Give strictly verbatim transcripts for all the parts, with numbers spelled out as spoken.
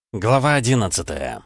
Глава одиннадцатая.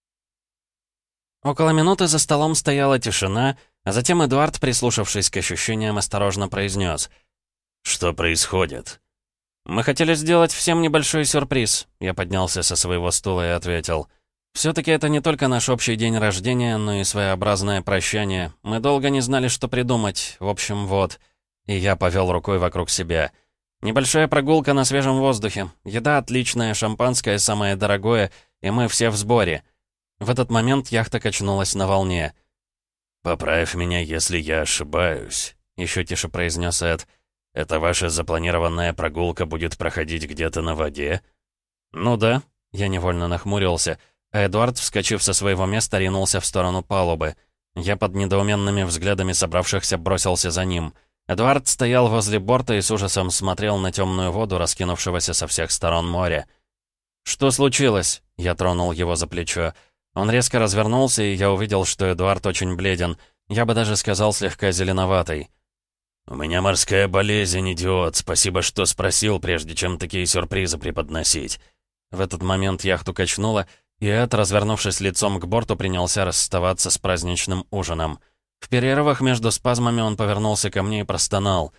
Около минуты за столом стояла тишина, а затем Эдуард, прислушавшись к ощущениям, осторожно произнес: «Что происходит?» «Мы хотели сделать всем небольшой сюрприз», — я поднялся со своего стула и ответил. «Все-таки это не только наш общий день рождения, но и своеобразное прощание. Мы долго не знали, что придумать. В общем, вот». И я повел рукой вокруг себя. «Небольшая прогулка на свежем воздухе. Еда отличная, шампанское самое дорогое, и мы все в сборе». В этот момент яхта качнулась на волне. «Поправь меня, если я ошибаюсь», — еще тише произнес Эд. «Это ваша запланированная прогулка будет проходить где-то на воде?» «Ну да», — я невольно нахмурился, а Эдуард, вскочив со своего места, ринулся в сторону палубы. Я под недоуменными взглядами собравшихся бросился за ним. Эдуард стоял возле борта и с ужасом смотрел на темную воду, раскинувшегося со всех сторон моря. «Что случилось?» — я тронул его за плечо. Он резко развернулся, и я увидел, что Эдуард очень бледен. Я бы даже сказал, слегка зеленоватый. «У меня морская болезнь, идиот. Спасибо, что спросил, прежде чем такие сюрпризы преподносить». В этот момент яхту качнуло, и Эд, развернувшись лицом к борту, принялся расставаться с праздничным ужином. В перерывах между спазмами он повернулся ко мне и простонал.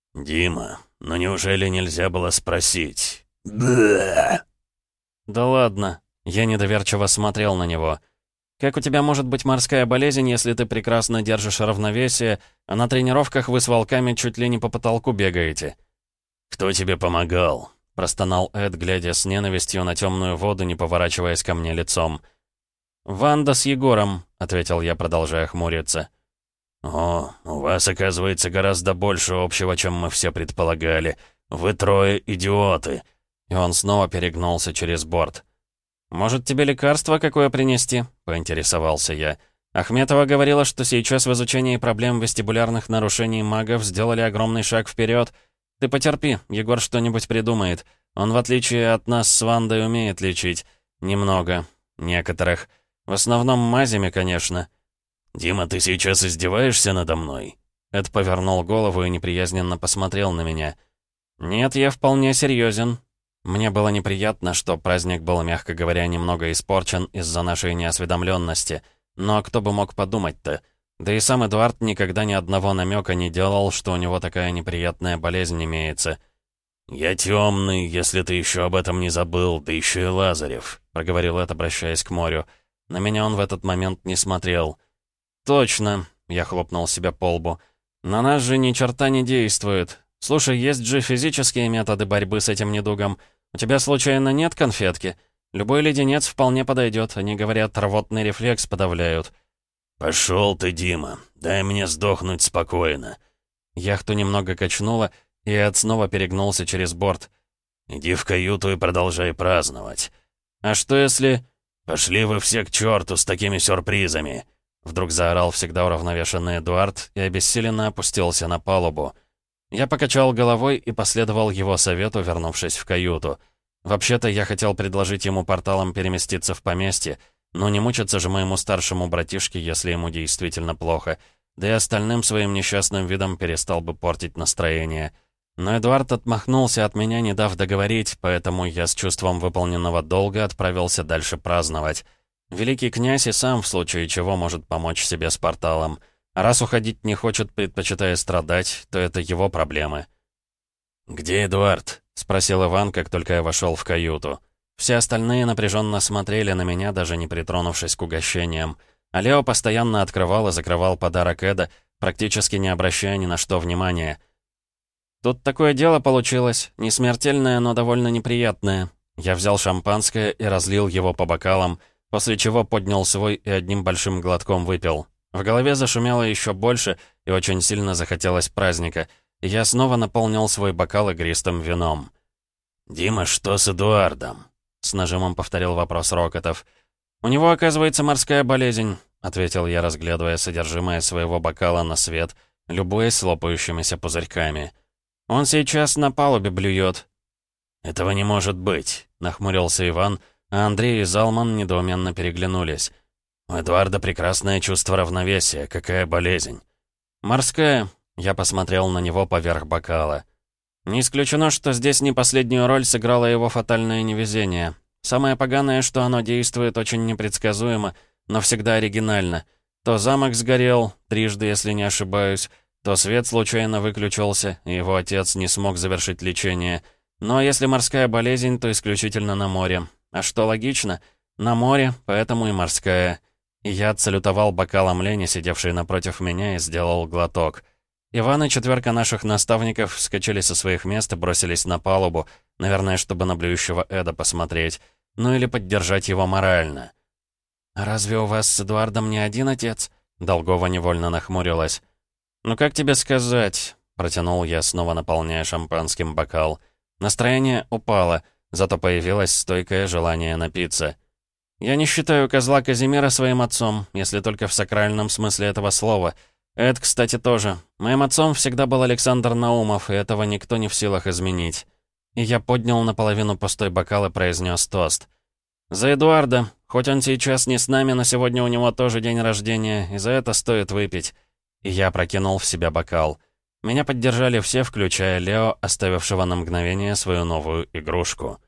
«Дима, ну неужели нельзя было спросить?» «Да». «Да ладно». Я недоверчиво смотрел на него. «Как у тебя может быть морская болезнь, если ты прекрасно держишь равновесие, а на тренировках вы с волками чуть ли не по потолку бегаете?» «Кто тебе помогал?» — простонал Эд, глядя с ненавистью на темную воду, не поворачиваясь ко мне лицом. «Ванда с Егором», — ответил я, продолжая хмуриться. «О, у вас, оказывается, гораздо больше общего, чем мы все предполагали. Вы трое идиоты!» И он снова перегнулся через борт. «Может, тебе лекарство какое принести?» — поинтересовался я. Ахметова говорила, что сейчас в изучении проблем вестибулярных нарушений магов сделали огромный шаг вперед. Ты потерпи, Егор что-нибудь придумает. Он, в отличие от нас с Вандой, умеет лечить. Немного. Некоторых. В основном мазями, конечно». «Дима, ты сейчас издеваешься надо мной?» Эд повернул голову и неприязненно посмотрел на меня. «Нет, я вполне серьезен». Мне было неприятно, что праздник был, мягко говоря, немного испорчен из-за нашей неосведомленности. Но кто бы мог подумать-то? Да и сам Эдуард никогда ни одного намека не делал, что у него такая неприятная болезнь имеется. «Я темный, если ты еще об этом не забыл, да еще и Лазарев», — проговорил Эд, обращаясь к морю. На меня он в этот момент не смотрел. «Точно», — я хлопнул себя по лбу. «На нас же ни черта не действует. Слушай, есть же физические методы борьбы с этим недугом. У тебя, случайно, нет конфетки? Любой леденец вполне подойдет. Они говорят, рвотный рефлекс подавляют». «Пошел ты, Дима. Дай мне сдохнуть спокойно». Яхту немного качнуло, и Эд снова перегнулся через борт. «Иди в каюту и продолжай праздновать». «А что если...» «Пошли вы все к черту с такими сюрпризами!» Вдруг заорал всегда уравновешенный Эдуард и обессиленно опустился на палубу. Я покачал головой и последовал его совету, вернувшись в каюту. Вообще-то я хотел предложить ему порталом переместиться в поместье, но не мучиться же моему старшему братишке, если ему действительно плохо, да и остальным своим несчастным видом перестал бы портить настроение. Но Эдуард отмахнулся от меня, не дав договорить, поэтому я с чувством выполненного долга отправился дальше праздновать. Великий князь и сам в случае чего может помочь себе с порталом. А раз уходить не хочет, предпочитая страдать, то это его проблемы. «Где Эдуард?» — спросил Иван, как только я вошел в каюту. Все остальные напряженно смотрели на меня, даже не притронувшись к угощениям. А Лео постоянно открывал и закрывал подарок Эда, практически не обращая ни на что внимания. «Тут такое дело получилось, не смертельное, но довольно неприятное». Я взял шампанское и разлил его по бокалам, после чего поднял свой и одним большим глотком выпил. В голове зашумело еще больше, и очень сильно захотелось праздника. И я снова наполнил свой бокал игристым вином. «Дима, что с Эдуардом?» — с нажимом повторил вопрос Рокотов. «У него, оказывается, морская болезнь», — ответил я, разглядывая содержимое своего бокала на свет, любуясь с лопающимися пузырьками. «Он сейчас на палубе блюет». «Этого не может быть», — нахмурился Иван, а Андрей и Залман недоуменно переглянулись. «У Эдуарда прекрасное чувство равновесия. Какая болезнь?» «Морская», — я посмотрел на него поверх бокала. «Не исключено, что здесь не последнюю роль сыграло его фатальное невезение. Самое поганое, что оно действует очень непредсказуемо, но всегда оригинально. То замок сгорел, трижды, если не ошибаюсь, то свет случайно выключился, и его отец не смог завершить лечение. Но если морская болезнь, то исключительно на море. А что логично? На море, поэтому и морская. И я отсалютовал бокалом Лене, сидевшей напротив меня, и сделал глоток. Иван и четверка наших наставников вскочили со своих мест и бросились на палубу, наверное, чтобы на блюющего Эда посмотреть, ну или поддержать его морально. «А разве у вас с Эдуардом не один отец?» Долгова невольно нахмурилась. «Ну как тебе сказать?» — протянул я, снова наполняя шампанским бокал. Настроение упало, зато появилось стойкое желание напиться. «Я не считаю козла Казимира своим отцом, если только в сакральном смысле этого слова. Эд, кстати, тоже. Моим отцом всегда был Александр Наумов, и этого никто не в силах изменить». И я поднял наполовину пустой бокал и произнес тост. «За Эдуарда. Хоть он сейчас не с нами, но сегодня у него тоже день рождения, и за это стоит выпить». И я прокинул в себя бокал. Меня поддержали все, включая Лео, оставившего на мгновение свою новую игрушку.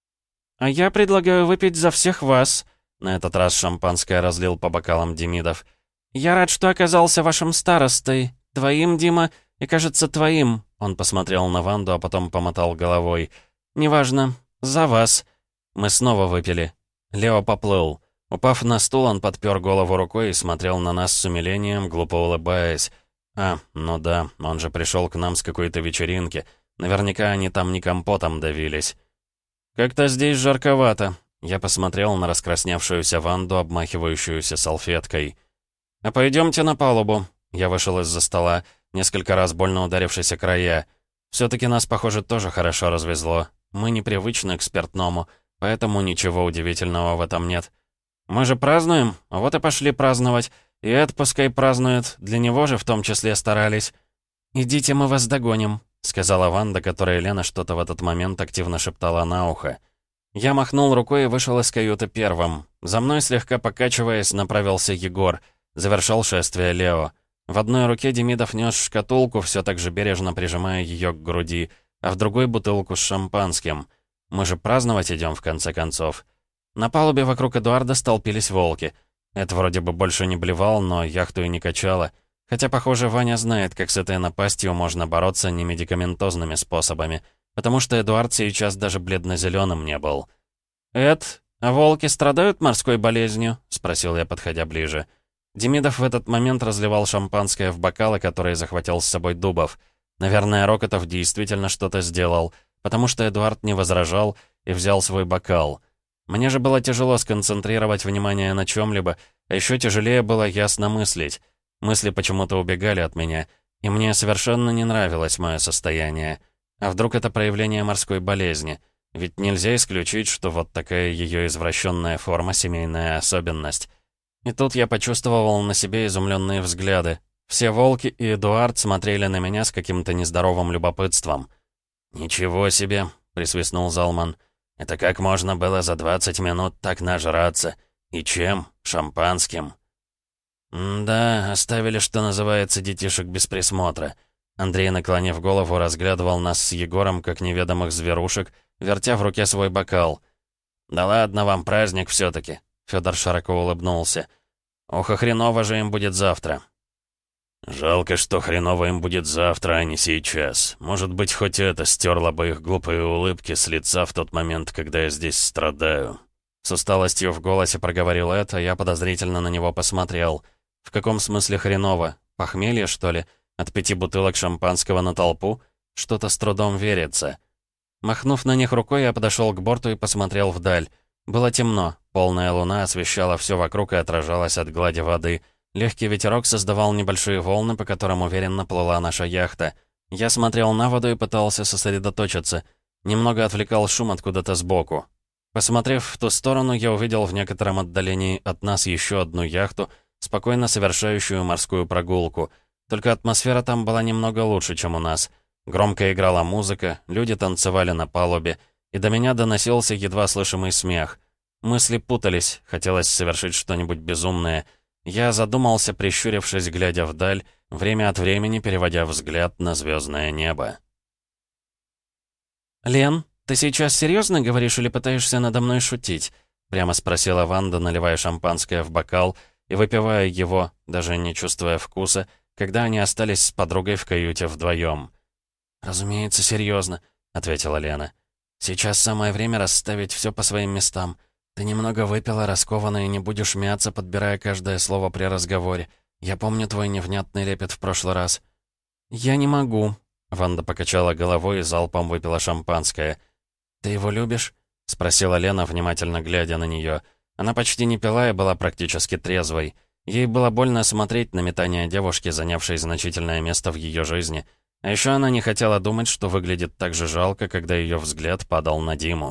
«А я предлагаю выпить за всех вас», — на этот раз шампанское разлил по бокалам Демидов. «Я рад, что оказался вашим старостой. Твоим, Дима, и, кажется, твоим». Он посмотрел на Ванду, а потом помотал головой. «Неважно. За вас». Мы снова выпили. Лео поплыл. Упав на стул, он подпер голову рукой и смотрел на нас с умилением, глупо улыбаясь. А, ну да, он же пришел к нам с какой-то вечеринки. Наверняка они там не компотом давились. «Как-то здесь жарковато». Я посмотрел на раскрасневшуюся Ванду, обмахивающуюся салфеткой. «А пойдемте на палубу». Я вышел из-за стола, несколько раз больно ударившись о края. Все-таки нас, похоже, тоже хорошо развезло. Мы непривычны к спиртному, поэтому ничего удивительного в этом нет. Мы же празднуем, вот и пошли праздновать. И Эд пускай празднует, для него же в том числе старались. «Идите, мы вас догоним», — сказала Ванда, которой Лена что-то в этот момент активно шептала на ухо. Я махнул рукой и вышел из каюты первым. За мной, слегка покачиваясь, направился Егор. Завершал шествие Лео. В одной руке Демидов нес шкатулку, все так же бережно прижимая ее к груди, а в другой бутылку с шампанским. Мы же праздновать идем, в конце концов. На палубе вокруг Эдуарда столпились волки. Это вроде бы больше не блевал, но яхту и не качало. Хотя, похоже, Ваня знает, как с этой напастью можно бороться немедикаментозными способами, потому что Эдуард сейчас даже бледно-зеленым не был. «Эд, а волки страдают морской болезнью?» — спросил я, подходя ближе. Демидов в этот момент разливал шампанское в бокалы, которые захватил с собой Дубов. Наверное, Рокотов действительно что-то сделал, потому что Эдуард не возражал и взял свой бокал. Мне же было тяжело сконцентрировать внимание на чем-либо, а еще тяжелее было ясно мыслить. Мысли почему-то убегали от меня, и мне совершенно не нравилось мое состояние. А вдруг это проявление морской болезни? Ведь нельзя исключить, что вот такая ее извращенная форма — семейная особенность. И тут я почувствовал на себе изумленные взгляды. Все волки и Эдуард смотрели на меня с каким-то нездоровым любопытством. «Ничего себе!» — присвистнул Залман. «Это как можно было за двадцать минут так нажраться? И чем? Шампанским?» «Да, оставили, что называется, детишек без присмотра». Андрей, наклонив голову, разглядывал нас с Егором, как неведомых зверушек, вертя в руке свой бокал. «Да ладно вам, праздник все-таки», — Федор широко улыбнулся. «Ох, и хреново же им будет завтра». «Жалко, что хреново им будет завтра, а не сейчас. Может быть, хоть это стерло бы их глупые улыбки с лица в тот момент, когда я здесь страдаю». С усталостью в голосе проговорил это, я подозрительно на него посмотрел. «В каком смысле хреново? Похмелье, что ли? От пяти бутылок шампанского на толпу? Что-то с трудом верится». Махнув на них рукой, я подошел к борту и посмотрел вдаль. Было темно, полная луна освещала все вокруг и отражалась от глади воды. Легкий ветерок создавал небольшие волны, по которым уверенно плыла наша яхта. Я смотрел на воду и пытался сосредоточиться. Немного отвлекал шум откуда-то сбоку. Посмотрев в ту сторону, я увидел в некотором отдалении от нас еще одну яхту, спокойно совершающую морскую прогулку. Только атмосфера там была немного лучше, чем у нас. Громко играла музыка, люди танцевали на палубе, и до меня доносился едва слышимый смех. Мысли путались, хотелось совершить что-нибудь безумное. Я задумался, прищурившись, глядя вдаль, время от времени переводя взгляд на звездное небо. «Лен, «Ты сейчас серьезно говоришь или пытаешься надо мной шутить?» — прямо спросила Ванда, наливая шампанское в бокал и выпивая его, даже не чувствуя вкуса, когда они остались с подругой в каюте вдвоем. «Разумеется, серьезно», — ответила Лена. «Сейчас самое время расставить все по своим местам. Ты немного выпила, раскованно, и не будешь мяться, подбирая каждое слово при разговоре. Я помню твой невнятный лепет в прошлый раз». «Я не могу», — Ванда покачала головой и залпом выпила шампанское. «Ты его любишь?» — спросила Лена, внимательно глядя на нее. Она почти не пила и была практически трезвой. Ей было больно смотреть на метание девушки, занявшей значительное место в ее жизни. А еще она не хотела думать, что выглядит так же жалко, когда ее взгляд падал на Диму.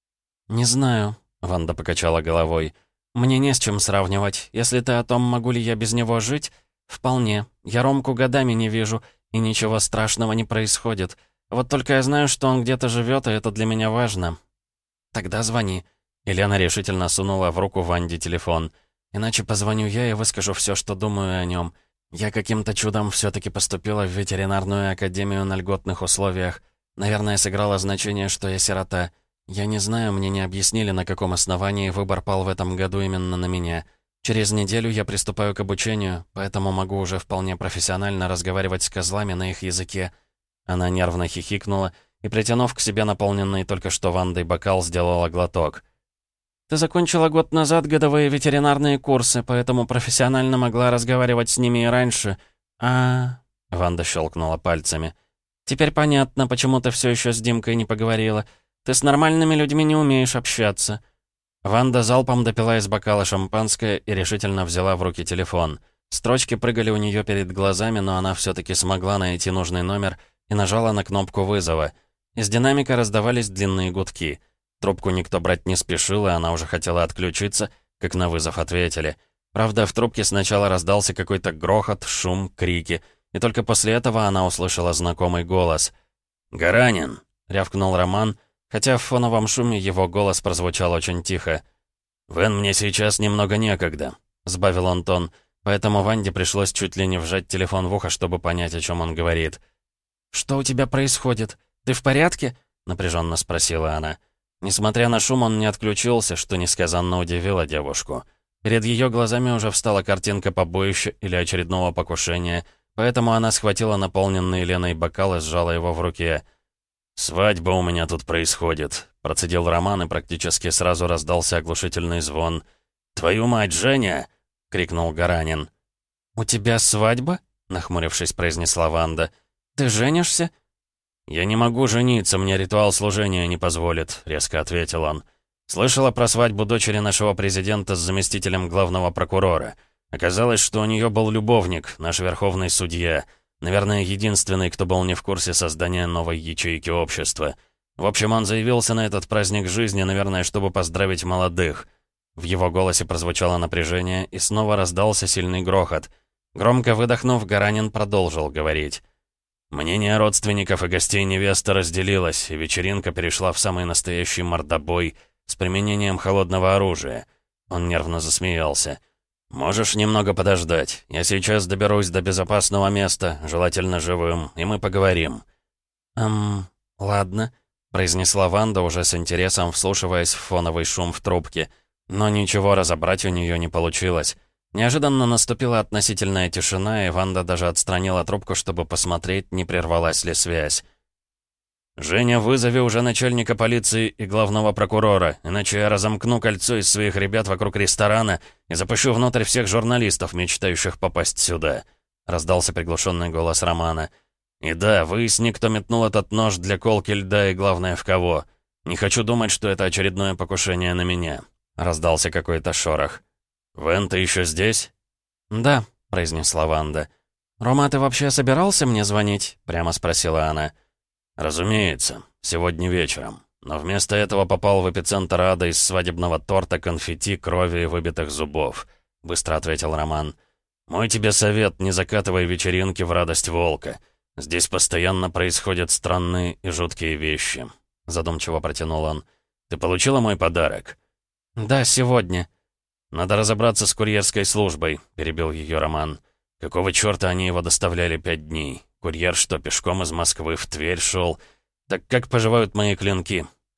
«Не знаю», — Ванда покачала головой. «Мне не с чем сравнивать. Если ты о том, могу ли я без него жить, вполне. Я Ромку годами не вижу, и ничего страшного не происходит. Вот только я знаю, что он где-то живет, и это для меня важно». «Тогда звони». Елена решительно сунула в руку Ванде телефон. «Иначе позвоню я и выскажу все, что думаю о нем. Я каким-то чудом все-таки поступила в ветеринарную академию на льготных условиях. Наверное, сыграло значение, что я сирота. Я не знаю, мне не объяснили, на каком основании выбор пал в этом году именно на меня. Через неделю я приступаю к обучению, поэтому могу уже вполне профессионально разговаривать с козлами на их языке». Она нервно хихикнула и, притянув к себе наполненный только что Вандой бокал, сделала глоток. «Ты закончила год назад годовые ветеринарные курсы, поэтому профессионально могла разговаривать с ними и раньше. А...» Ванда щелкнула пальцами. «Теперь понятно, почему ты все еще с Димкой не поговорила. Ты с нормальными людьми не умеешь общаться». Ванда залпом допила из бокала шампанское и решительно взяла в руки телефон. Строчки прыгали у нее перед глазами, но она все-таки смогла найти нужный номер и нажала на кнопку вызова. Из динамика раздавались длинные гудки. Трубку никто брать не спешил, и она уже хотела отключиться, как на вызов ответили. Правда, в трубке сначала раздался какой-то грохот, шум, крики, и только после этого она услышала знакомый голос. «Гаранин!» — рявкнул Роман, хотя в фоновом шуме его голос прозвучал очень тихо. «Вен, мне сейчас немного некогда», — сбавил он тон, поэтому Ванде пришлось чуть ли не вжать телефон в ухо, чтобы понять, о чем он говорит. «Что у тебя происходит? Ты в порядке?» — напряженно спросила она. Несмотря на шум, он не отключился, что несказанно удивило девушку. Перед ее глазами уже встала картинка побоища или очередного покушения, поэтому она схватила наполненный Леной бокал и сжала его в руке. «Свадьба у меня тут происходит», — процедил Роман, и практически сразу раздался оглушительный звон. «Твою мать, Женя!» — крикнул Гаранин. «У тебя свадьба?» — нахмурившись, произнесла Ванда. «Ты женишься?» «Я не могу жениться, мне ритуал служения не позволит», — резко ответил он. «Слышала про свадьбу дочери нашего президента с заместителем главного прокурора. Оказалось, что у нее был любовник, наш верховный судья. Наверное, единственный, кто был не в курсе создания новой ячейки общества. В общем, он заявился на этот праздник жизни, наверное, чтобы поздравить молодых». В его голосе прозвучало напряжение, и снова раздался сильный грохот. Громко выдохнув, Гаранин продолжил говорить. «Мнение родственников и гостей невесты разделилось, и вечеринка перешла в самый настоящий мордобой с применением холодного оружия». Он нервно засмеялся. «Можешь немного подождать. Я сейчас доберусь до безопасного места, желательно живым, и мы поговорим». «Эм, ладно», — произнесла Ванда, уже с интересом вслушиваясь в фоновый шум в трубке. Но ничего разобрать у нее не получилось. Неожиданно наступила относительная тишина, и Ванда даже отстранила трубку, чтобы посмотреть, не прервалась ли связь. «Женя, вызови уже начальника полиции и главного прокурора, иначе я разомкну кольцо из своих ребят вокруг ресторана и запущу внутрь всех журналистов, мечтающих попасть сюда», — раздался приглушенный голос Романа. «И да, выясни, кто метнул этот нож для колки льда и, главное, в кого. Не хочу думать, что это очередное покушение на меня», — раздался какой-то шорох. «Вен, ты еще здесь?» «Да», — произнесла Ванда. «Рома, ты вообще собирался мне звонить?» — прямо спросила она. «Разумеется, сегодня вечером. Но вместо этого попал в эпицентр ада из свадебного торта, конфетти, крови и выбитых зубов», — быстро ответил Роман. «Мой тебе совет, не закатывай вечеринки в радость волка. Здесь постоянно происходят странные и жуткие вещи», — задумчиво протянул он. «Ты получила мой подарок?» «Да, сегодня». «Надо разобраться с курьерской службой», — перебил ее Роман. «Какого черта они его доставляли пять дней? Курьер что, пешком из Москвы в Тверь шел? Так как поживают мои клинки?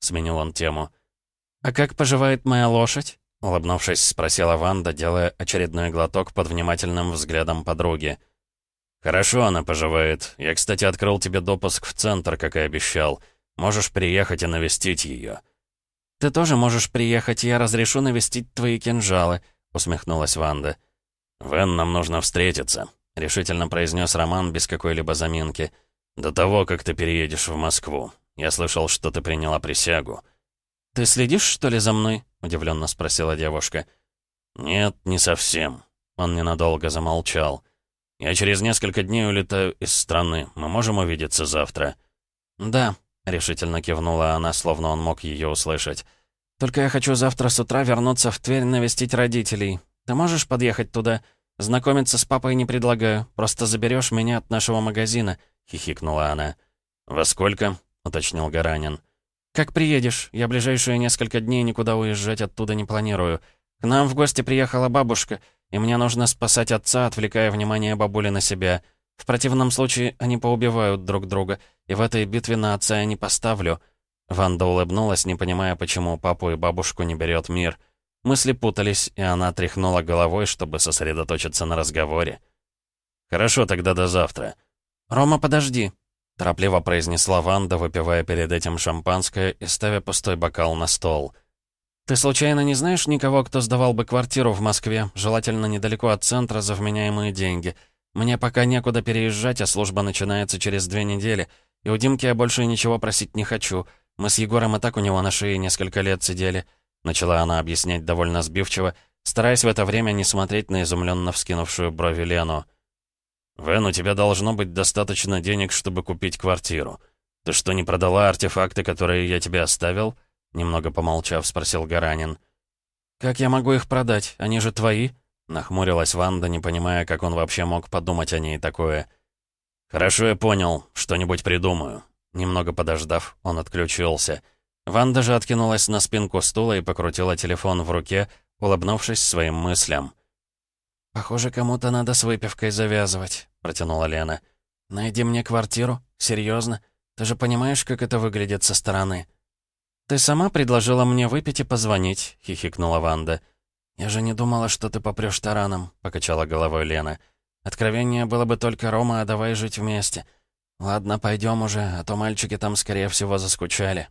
сменил он тему. «А как поживает моя лошадь?» — улыбнувшись, спросила Ванда, делая очередной глоток под внимательным взглядом подруги. «Хорошо она поживает. Я, кстати, открыл тебе допуск в центр, как и обещал. Можешь приехать и навестить ее». «Ты тоже можешь приехать, и я разрешу навестить твои кинжалы», — усмехнулась Ванда. «Вен, нам нужно встретиться», — решительно произнес Роман без какой-либо заминки. «До того, как ты переедешь в Москву. Я слышал, что ты приняла присягу». «Ты следишь, что ли, за мной?» — удивленно спросила девушка. «Нет, не совсем». Он ненадолго замолчал. «Я через несколько дней улетаю из страны. Мы можем увидеться завтра?» «Да», — решительно кивнула она, словно он мог ее услышать. «Только я хочу завтра с утра вернуться в Тверь навестить родителей. Ты можешь подъехать туда? Знакомиться с папой не предлагаю. Просто заберешь меня от нашего магазина», — хихикнула она. «Во сколько?» — уточнил Гаранин. «Как приедешь? Я ближайшие несколько дней никуда уезжать оттуда не планирую. К нам в гости приехала бабушка, и мне нужно спасать отца, отвлекая внимание бабули на себя. В противном случае они поубивают друг друга, и в этой битве на отца я не поставлю». Ванда улыбнулась, не понимая, почему папу и бабушку не берет мир. Мысли путались, и она тряхнула головой, чтобы сосредоточиться на разговоре. «Хорошо, тогда до завтра». «Рома, подожди», — торопливо произнесла Ванда, выпивая перед этим шампанское и ставя пустой бокал на стол. «Ты случайно не знаешь никого, кто сдавал бы квартиру в Москве, желательно недалеко от центра, за вменяемые деньги? Мне пока некуда переезжать, а служба начинается через две недели, и у Димки я больше ничего просить не хочу. Мы с Егором и так у него на шее несколько лет сидели», — начала она объяснять довольно сбивчиво, стараясь в это время не смотреть на изумленно вскинувшую брови Лену. «Вен, у тебя должно быть достаточно денег, чтобы купить квартиру. Ты что, не продала артефакты, которые я тебе оставил?» Немного помолчав, спросил Гаранин. «Как я могу их продать? Они же твои?» Нахмурилась Ванда, не понимая, как он вообще мог подумать о ней такое. «Хорошо, я понял. Что-нибудь придумаю». Немного подождав, он отключился. Ванда же откинулась на спинку стула и покрутила телефон в руке, улыбнувшись своим мыслям. «Похоже, кому-то надо с выпивкой завязывать», — протянула Лена. «Найди мне квартиру? Серьезно? Ты же понимаешь, как это выглядит со стороны?» «Ты сама предложила мне выпить и позвонить», — хихикнула Ванда. «Я же не думала, что ты попрёшь тараном», — покачала головой Лена. «Откровение было бы только Рома, а давай жить вместе. Ладно, пойдем уже, а то мальчики там, скорее всего, заскучали».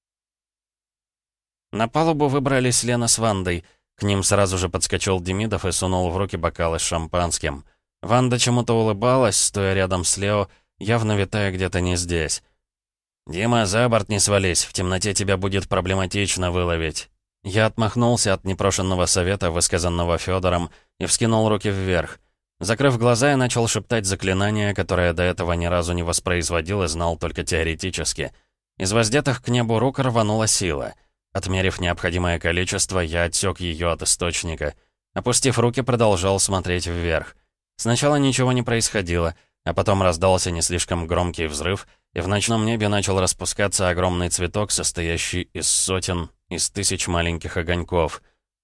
На палубу выбрались Лена с Вандой. К ним сразу же подскочил Демидов и сунул в руки бокалы с шампанским. Ванда чему-то улыбалась, стоя рядом с Лео, явно витая где-то не здесь. «Дима, за борт не свались, в темноте тебя будет проблематично выловить». Я отмахнулся от непрошенного совета, высказанного Федором, и вскинул руки вверх. Закрыв глаза, я начал шептать заклинание, которое до этого ни разу не воспроизводил и знал только теоретически. Из воздетых к небу рук рванула сила. Отмерив необходимое количество, я отсек ее от источника. Опустив руки, продолжал смотреть вверх. Сначала ничего не происходило, а потом раздался не слишком громкий взрыв, и в ночном небе начал распускаться огромный цветок, состоящий из сотен, из тысяч маленьких огоньков.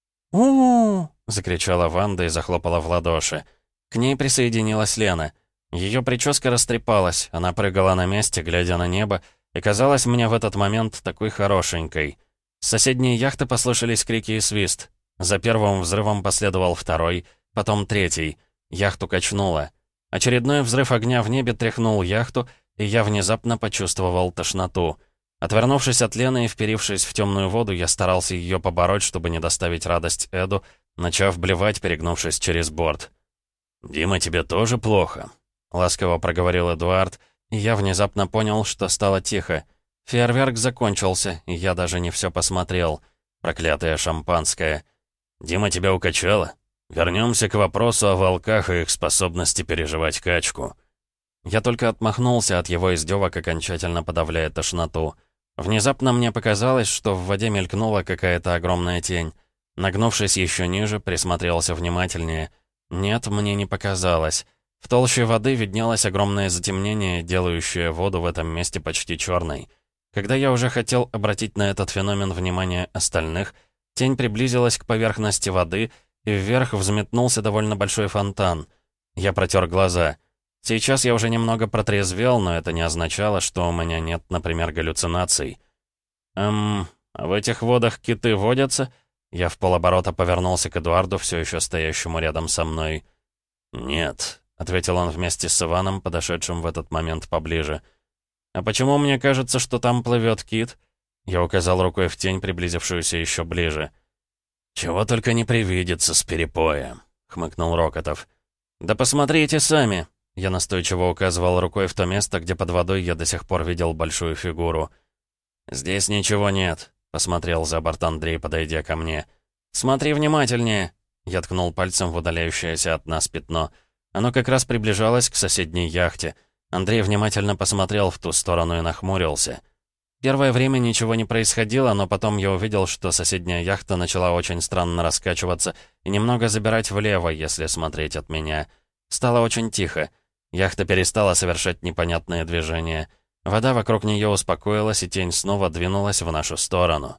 «У-у-у!» — закричала Ванда и захлопала в ладоши. К ней присоединилась Лена. Ее прическа растрепалась, она прыгала на месте, глядя на небо, и казалась мне в этот момент такой хорошенькой. С соседней яхты послышались крики и свист. За первым взрывом последовал второй, потом третий. Яхту качнуло. Очередной взрыв огня в небе тряхнул яхту, и я внезапно почувствовал тошноту. Отвернувшись от Лены и вперившись в темную воду, я старался ее побороть, чтобы не доставить радость Эду, начав блевать, перегнувшись через борт. «Дима, тебе тоже плохо?» — ласково проговорил Эдуард, и я внезапно понял, что стало тихо. Фейерверк закончился, и я даже не все посмотрел. Проклятое шампанское. «Дима, тебя укачало? Вернемся к вопросу о волках и их способности переживать качку». Я только отмахнулся от его издевок, окончательно подавляя тошноту. Внезапно мне показалось, что в воде мелькнула какая-то огромная тень. Нагнувшись еще ниже, присмотрелся внимательнее. Нет, мне не показалось. В толще воды виднелось огромное затемнение, делающее воду в этом месте почти черной. Когда я уже хотел обратить на этот феномен внимание остальных, тень приблизилась к поверхности воды, и вверх взметнулся довольно большой фонтан. Я протер глаза. Сейчас я уже немного протрезвел, но это не означало, что у меня нет, например, галлюцинаций. «Эм, а в этих водах киты водятся?» Я вполоборота повернулся к Эдуарду, все еще стоящему рядом со мной. «Нет», — ответил он вместе с Иваном, подошедшим в этот момент поближе. «А почему мне кажется, что там плывет кит?» Я указал рукой в тень, приблизившуюся еще ближе. «Чего только не привидится с перепоя», — хмыкнул Рокотов. «Да посмотрите сами!» Я настойчиво указывал рукой в то место, где под водой я до сих пор видел большую фигуру. «Здесь ничего нет», — посмотрел за борт Андрей, подойдя ко мне. «Смотри внимательнее!» Я ткнул пальцем в удаляющееся от нас пятно. Оно как раз приближалось к соседней яхте. Андрей внимательно посмотрел в ту сторону и нахмурился. Первое время ничего не происходило, но потом я увидел, что соседняя яхта начала очень странно раскачиваться и немного забирать влево, если смотреть от меня. Стало очень тихо. Яхта перестала совершать непонятные движения. Вода вокруг нее успокоилась, и тень снова двинулась в нашу сторону.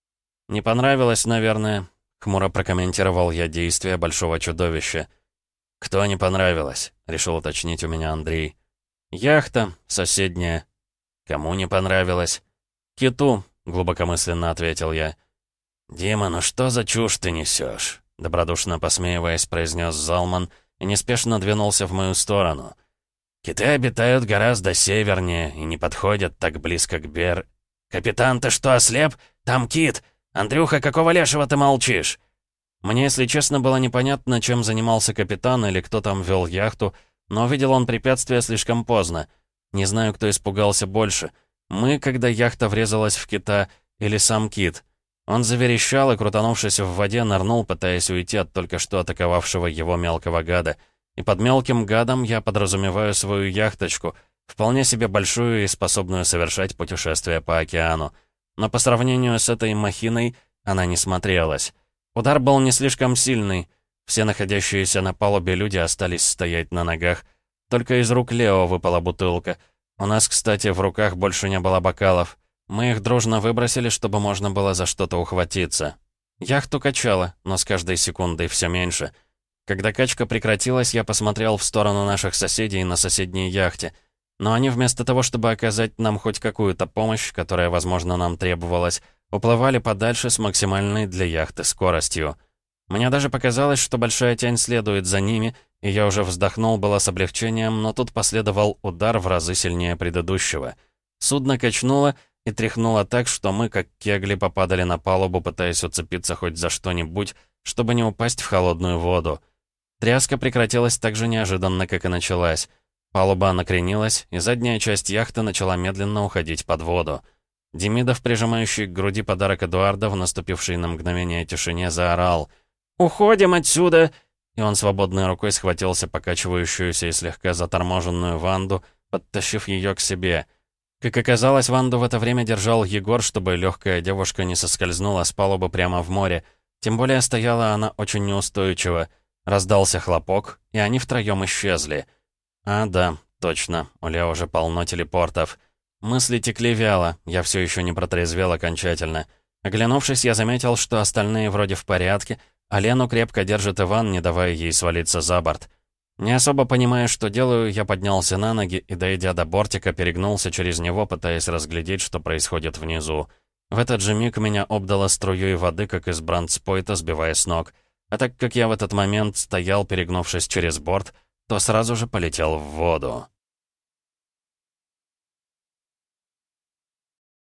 «Не понравилось, наверное», — хмуро прокомментировал я действия большого чудовища. «Кто не понравилось?» — решил уточнить у меня Андрей. «Яхта, соседняя». «Кому не понравилось?» «Киту», — глубокомысленно ответил я. «Дима, ну что за чушь ты несешь?» — добродушно посмеиваясь, произнес Залман и неспешно двинулся в мою сторону. «Киты обитают гораздо севернее и не подходят так близко к Бер...» «Капитан, ты что, ослеп? Там кит! Андрюха, какого лешего ты молчишь?» Мне, если честно, было непонятно, чем занимался капитан или кто там вел яхту, но увидел он препятствие слишком поздно. Не знаю, кто испугался больше. Мы, когда яхта врезалась в кита, или сам кит. Он заверещал и, крутанувшись в воде, нырнул, пытаясь уйти от только что атаковавшего его мелкого гада. И под мелким гадом я подразумеваю свою яхточку, вполне себе большую и способную совершать путешествия по океану. Но по сравнению с этой махиной она не смотрелась. Удар был не слишком сильный. Все находящиеся на палубе люди остались стоять на ногах. Только из рук Лео выпала бутылка. У нас, кстати, в руках больше не было бокалов. Мы их дружно выбросили, чтобы можно было за что-то ухватиться. Яхту качало, но с каждой секундой все меньше. Когда качка прекратилась, я посмотрел в сторону наших соседей на соседней яхте. Но они вместо того, чтобы оказать нам хоть какую-то помощь, которая, возможно, нам требовалась, уплывали подальше с максимальной для яхты скоростью. Мне даже показалось, что большая тень следует за ними, и я уже вздохнул было с облегчением, но тут последовал удар в разы сильнее предыдущего. Судно качнуло и тряхнуло так, что мы, как кегли, попадали на палубу, пытаясь уцепиться хоть за что-нибудь, чтобы не упасть в холодную воду. Тряска прекратилась так же неожиданно, как и началась. Палуба накренилась, и задняя часть яхты начала медленно уходить под воду. Демидов, прижимающий к груди подарок Эдуарда, в наступившей на мгновение тишине, заорал: «Уходим отсюда!» И он свободной рукой схватился покачивающуюся и слегка заторможенную Ванду, подтащив ее к себе. Как оказалось, Ванду в это время держал Егор, чтобы легкая девушка не соскользнула с палубы прямо в море. Тем более стояла она очень неустойчиво. Раздался хлопок, и они втроем исчезли. А, да, точно, у Лео уже полно телепортов. Мысли текли вяло, я все еще не протрезвел окончательно. Оглянувшись, я заметил, что остальные вроде в порядке, а Лену крепко держит Иван, не давая ей свалиться за борт. Не особо понимая, что делаю, я поднялся на ноги и, дойдя до бортика, перегнулся через него, пытаясь разглядеть, что происходит внизу. В этот же миг меня обдало струей воды, как из брандспойта, сбивая с ног. А так как я в этот момент стоял, перегнувшись через борт, то сразу же полетел в воду.